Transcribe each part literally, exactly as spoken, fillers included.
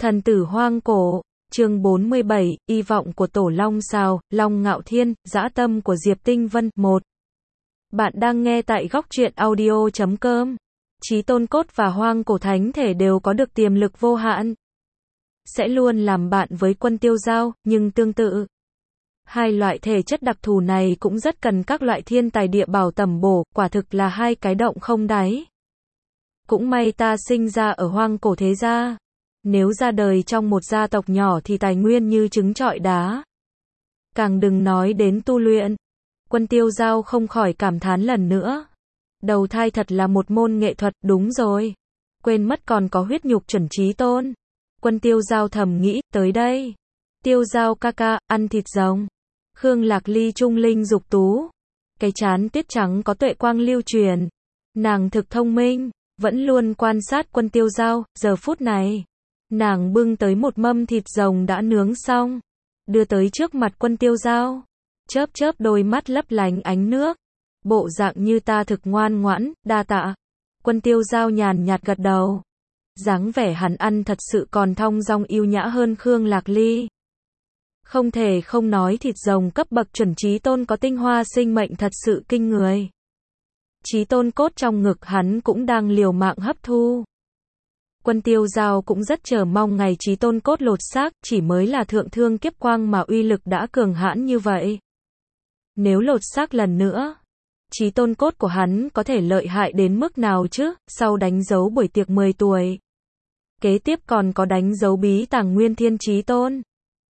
Thần tử hoang cổ, chương bốn mươi bảy, y vọng của Tổ Long Sào, Long Ngạo Thiên, dã tâm của Diệp Tinh Vân, một. Bạn đang nghe tại góc truyện audio chấm com. Chí tôn cốt và hoang cổ thánh thể đều có được tiềm lực vô hạn. Sẽ luôn làm bạn với quân tiêu giao, nhưng tương tự. Hai loại thể chất đặc thù này cũng rất cần các loại thiên tài địa bảo tầm bổ, quả thực là hai cái động không đáy. Cũng may ta sinh ra ở hoang cổ thế gia. Nếu ra đời trong một gia tộc nhỏ thì tài nguyên như trứng trọi đá. Càng đừng nói đến tu luyện. Quân tiêu giao không khỏi cảm thán lần nữa. Đầu thai thật là một môn nghệ thuật, đúng rồi. Quên mất còn có huyết nhục chuẩn chí tôn. Quân tiêu giao thầm nghĩ, tới đây. Tiêu giao ca ca, ăn thịt rồng. Khương Lạc Ly trung linh dục tú. Cái trán tuyết trắng có tuệ quang lưu truyền. Nàng thực thông minh, vẫn luôn quan sát quân tiêu giao, giờ phút này. Nàng bưng tới một mâm thịt rồng đã nướng xong. Đưa tới trước mặt quân tiêu giao. Chớp chớp đôi mắt lấp lánh ánh nước. Bộ dạng như ta thực ngoan ngoãn, đa tạ. Quân tiêu giao nhàn nhạt gật đầu. Dáng vẻ hắn ăn thật sự còn thong dong yêu nhã hơn Khương Lạc Ly. Không thể không nói thịt rồng cấp bậc chuẩn chí tôn có tinh hoa sinh mệnh thật sự kinh người. Chí tôn cốt trong ngực hắn cũng đang liều mạng hấp thu. Quân tiêu giao cũng rất chờ mong ngày chí tôn cốt lột xác, chỉ mới là thượng thương kiếp quang mà uy lực đã cường hãn như vậy. Nếu lột xác lần nữa, chí tôn cốt của hắn có thể lợi hại đến mức nào chứ, sau đánh dấu buổi tiệc mười tuổi. Kế tiếp còn có đánh dấu bí tàng nguyên thiên chí tôn.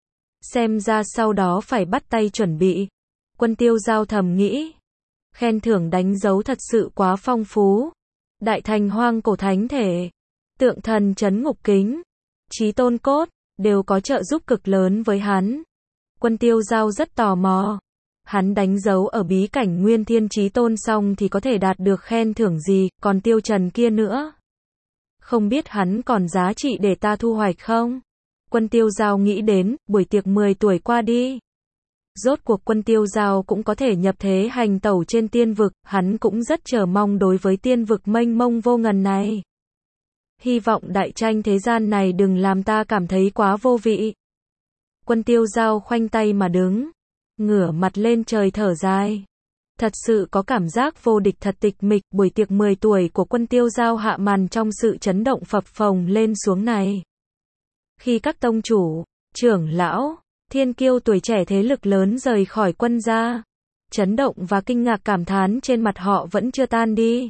Xem ra sau đó phải bắt tay chuẩn bị. Quân tiêu giao thầm nghĩ. Khen thưởng đánh dấu thật sự quá phong phú. Đại thành hoang cổ thánh thể. Tượng thần trấn ngục kính. Chí tôn cốt. Đều có trợ giúp cực lớn với hắn. Quân tiêu giao rất tò mò. Hắn đánh dấu ở bí cảnh nguyên thiên chí tôn xong thì có thể đạt được khen thưởng gì, còn tiêu trần kia nữa. Không biết hắn còn giá trị để ta thu hoạch không? Quân tiêu giao nghĩ đến, buổi tiệc mười tuổi qua đi. Rốt cuộc quân tiêu giao cũng có thể nhập thế hành tẩu trên tiên vực, hắn cũng rất chờ mong đối với tiên vực mênh mông vô ngần này. Hy vọng đại tranh thế gian này đừng làm ta cảm thấy quá vô vị. Quân tiêu giao khoanh tay mà đứng, ngửa mặt lên trời thở dài. Thật sự có cảm giác vô địch thật tịch mịch, buổi tiệc mười tuổi của quân tiêu giao hạ màn trong sự chấn động phập phồng lên xuống này. Khi các tông chủ, trưởng lão, thiên kiêu tuổi trẻ thế lực lớn rời khỏi quân gia, chấn động và kinh ngạc cảm thán trên mặt họ vẫn chưa tan đi.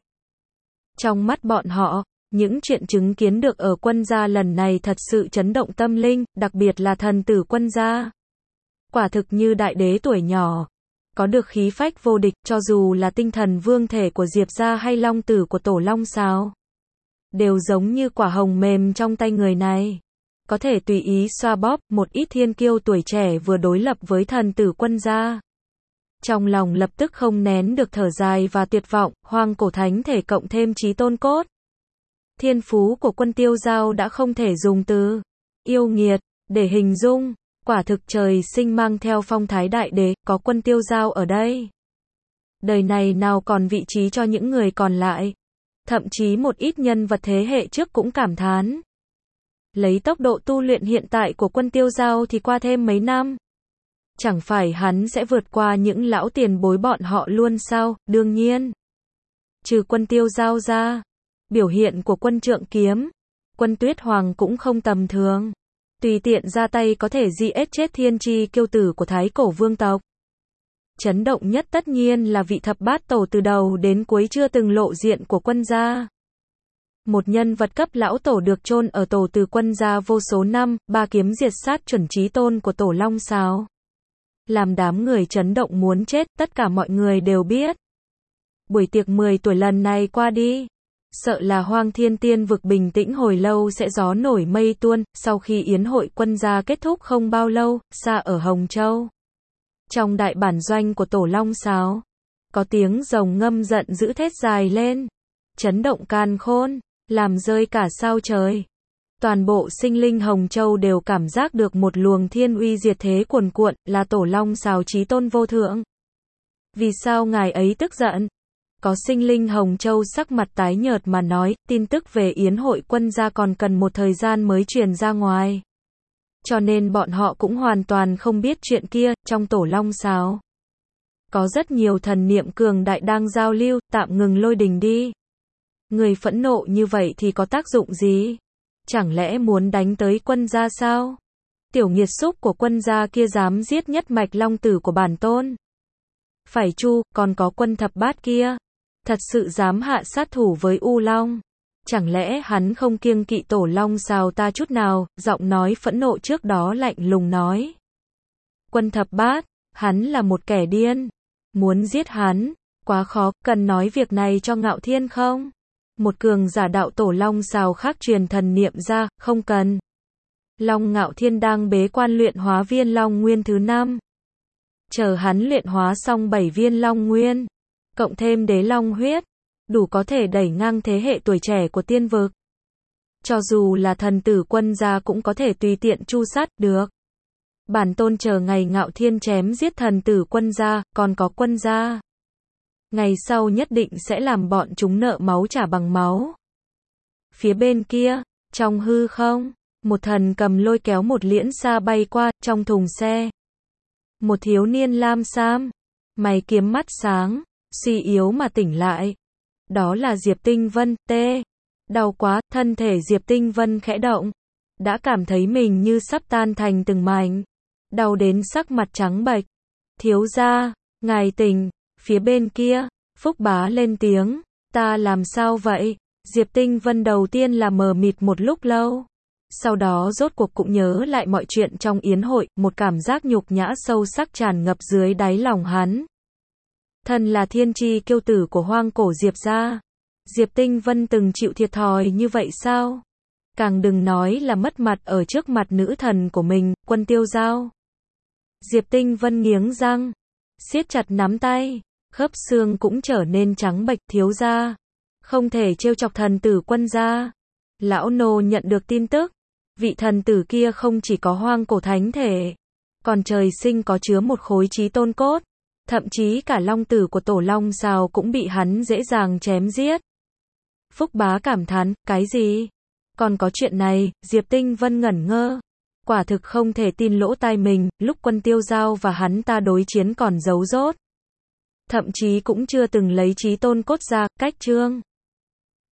Trong mắt bọn họ, những chuyện chứng kiến được ở quân gia lần này thật sự chấn động tâm linh, đặc biệt là thần tử quân gia. Quả thực như đại đế tuổi nhỏ, có được khí phách vô địch, cho dù là tinh thần vương thể của Diệp gia hay long tử của Tổ Long Sào. Đều giống như quả hồng mềm trong tay người này. Có thể tùy ý xoa bóp, một ít thiên kiêu tuổi trẻ vừa đối lập với thần tử quân gia. Trong lòng lập tức không nén được thở dài và tuyệt vọng, hoang cổ thánh thể cộng thêm chí tôn cốt. Thiên phú của quân tiêu giao đã không thể dùng từ yêu nghiệt để hình dung, quả thực trời sinh mang theo phong thái đại đế, có quân tiêu giao ở đây. Đời này nào còn vị trí cho những người còn lại. Thậm chí một ít nhân vật thế hệ trước cũng cảm thán. Lấy tốc độ tu luyện hiện tại của quân tiêu giao thì qua thêm mấy năm. Chẳng phải hắn sẽ vượt qua những lão tiền bối bọn họ luôn sao, đương nhiên. Trừ quân tiêu giao ra, biểu hiện của quân trượng kiếm, quân tuyết hoàng cũng không tầm thường. Tùy tiện ra tay có thể giết chết thiên chi kiêu tử của thái cổ vương tộc. Chấn động nhất tất nhiên là vị thập bát tổ từ đầu đến cuối chưa từng lộ diện của quân gia. Một nhân vật cấp lão tổ được chôn ở tổ từ quân gia vô số năm, ba kiếm diệt sát chuẩn chí tôn của Tổ Long Sào. Làm đám người chấn động muốn chết, tất cả mọi người đều biết. Buổi tiệc mười tuổi lần này qua đi, sợ là hoang thiên tiên vực bình tĩnh hồi lâu sẽ gió nổi mây tuôn, sau khi yến hội quân gia kết thúc không bao lâu, xa ở Hồng Châu. Trong đại bản doanh của Tổ Long Sào, có tiếng rồng ngâm giận dữ thét dài lên, chấn động càn khôn, làm rơi cả sao trời. Toàn bộ sinh linh Hồng Châu đều cảm giác được một luồng thiên uy diệt thế cuồn cuộn, là Tổ Long Sào chí tôn vô thượng. Vì sao ngài ấy tức giận? Có sinh linh Hồng Châu sắc mặt tái nhợt mà nói, tin tức về yến hội quân gia còn cần một thời gian mới truyền ra ngoài. Cho nên bọn họ cũng hoàn toàn không biết chuyện kia, trong tổ long sào. Có rất nhiều thần niệm cường đại đang giao lưu, tạm ngừng lôi đình đi. Người phẫn nộ như vậy thì có tác dụng gì? Chẳng lẽ muốn đánh tới quân gia sao? Tiểu nghiệt xúc của quân gia kia dám giết nhất mạch long tử của bản tôn. Phải chu, còn có quân thập bát kia. Thật sự dám hạ sát thủ với U Long. Chẳng lẽ hắn không kiêng kỵ tổ long sào ta chút nào, giọng nói phẫn nộ trước đó lạnh lùng nói. Quân thập bát, hắn là một kẻ điên. Muốn giết hắn, quá khó, cần nói việc này cho Ngạo Thiên không? Một cường giả đạo tổ long sào khác truyền thần niệm ra, không cần. Long Ngạo Thiên đang bế quan luyện hóa viên long nguyên thứ năm. Chờ hắn luyện hóa xong bảy viên long nguyên, cộng thêm đế long huyết, đủ có thể đẩy ngang thế hệ tuổi trẻ của tiên vực. Cho dù là thần tử quân gia cũng có thể tùy tiện chu sát được. Bản tôn chờ ngày Ngạo Thiên chém giết thần tử quân gia, còn có quân gia. Ngày sau nhất định sẽ làm bọn chúng nợ máu trả bằng máu. Phía bên kia, trong hư không, một thần cầm lôi kéo một liễn xa bay qua, trong thùng xe. Một thiếu niên lam sam, mày kiếm mắt sáng, suy yếu mà tỉnh lại. Đó là Diệp Tinh Vân, tê. Đau quá, thân thể Diệp Tinh Vân khẽ động. Đã cảm thấy mình như sắp tan thành từng mảnh. Đau đến sắc mặt trắng bệch. Thiếu gia, ngài tỉnh. Phía bên kia, Phúc Bá lên tiếng. Ta làm sao vậy? Diệp Tinh Vân đầu tiên là mờ mịt một lúc lâu. Sau đó rốt cuộc cũng nhớ lại mọi chuyện trong yến hội, một cảm giác nhục nhã sâu sắc tràn ngập dưới đáy lòng hắn. Thân là thiên tri kiêu tử của hoang cổ Diệp gia. Diệp Tinh Vân từng chịu thiệt thòi như vậy sao? Càng đừng nói là mất mặt ở trước mặt nữ thần của mình, Quân Tiêu Giao. Diệp Tinh Vân nghiến răng, siết chặt nắm tay, khớp xương cũng trở nên trắng bệch. Thiếu gia, không thể trêu chọc thần tử quân gia. Lão nô nhận được tin tức, vị thần tử kia không chỉ có hoang cổ thánh thể, còn trời sinh có chứa một khối chí tôn cốt, thậm chí cả long tử của tổ long sào cũng bị hắn dễ dàng chém giết. Phúc Bá cảm thán, cái gì? Còn có chuyện này? Diệp Tinh Vân ngẩn ngơ. Quả thực không thể tin lỗ tai mình, lúc Quân Tiêu Giao và hắn ta đối chiến còn giấu dốt. Thậm chí cũng chưa từng lấy chí tôn cốt ra, cách chương.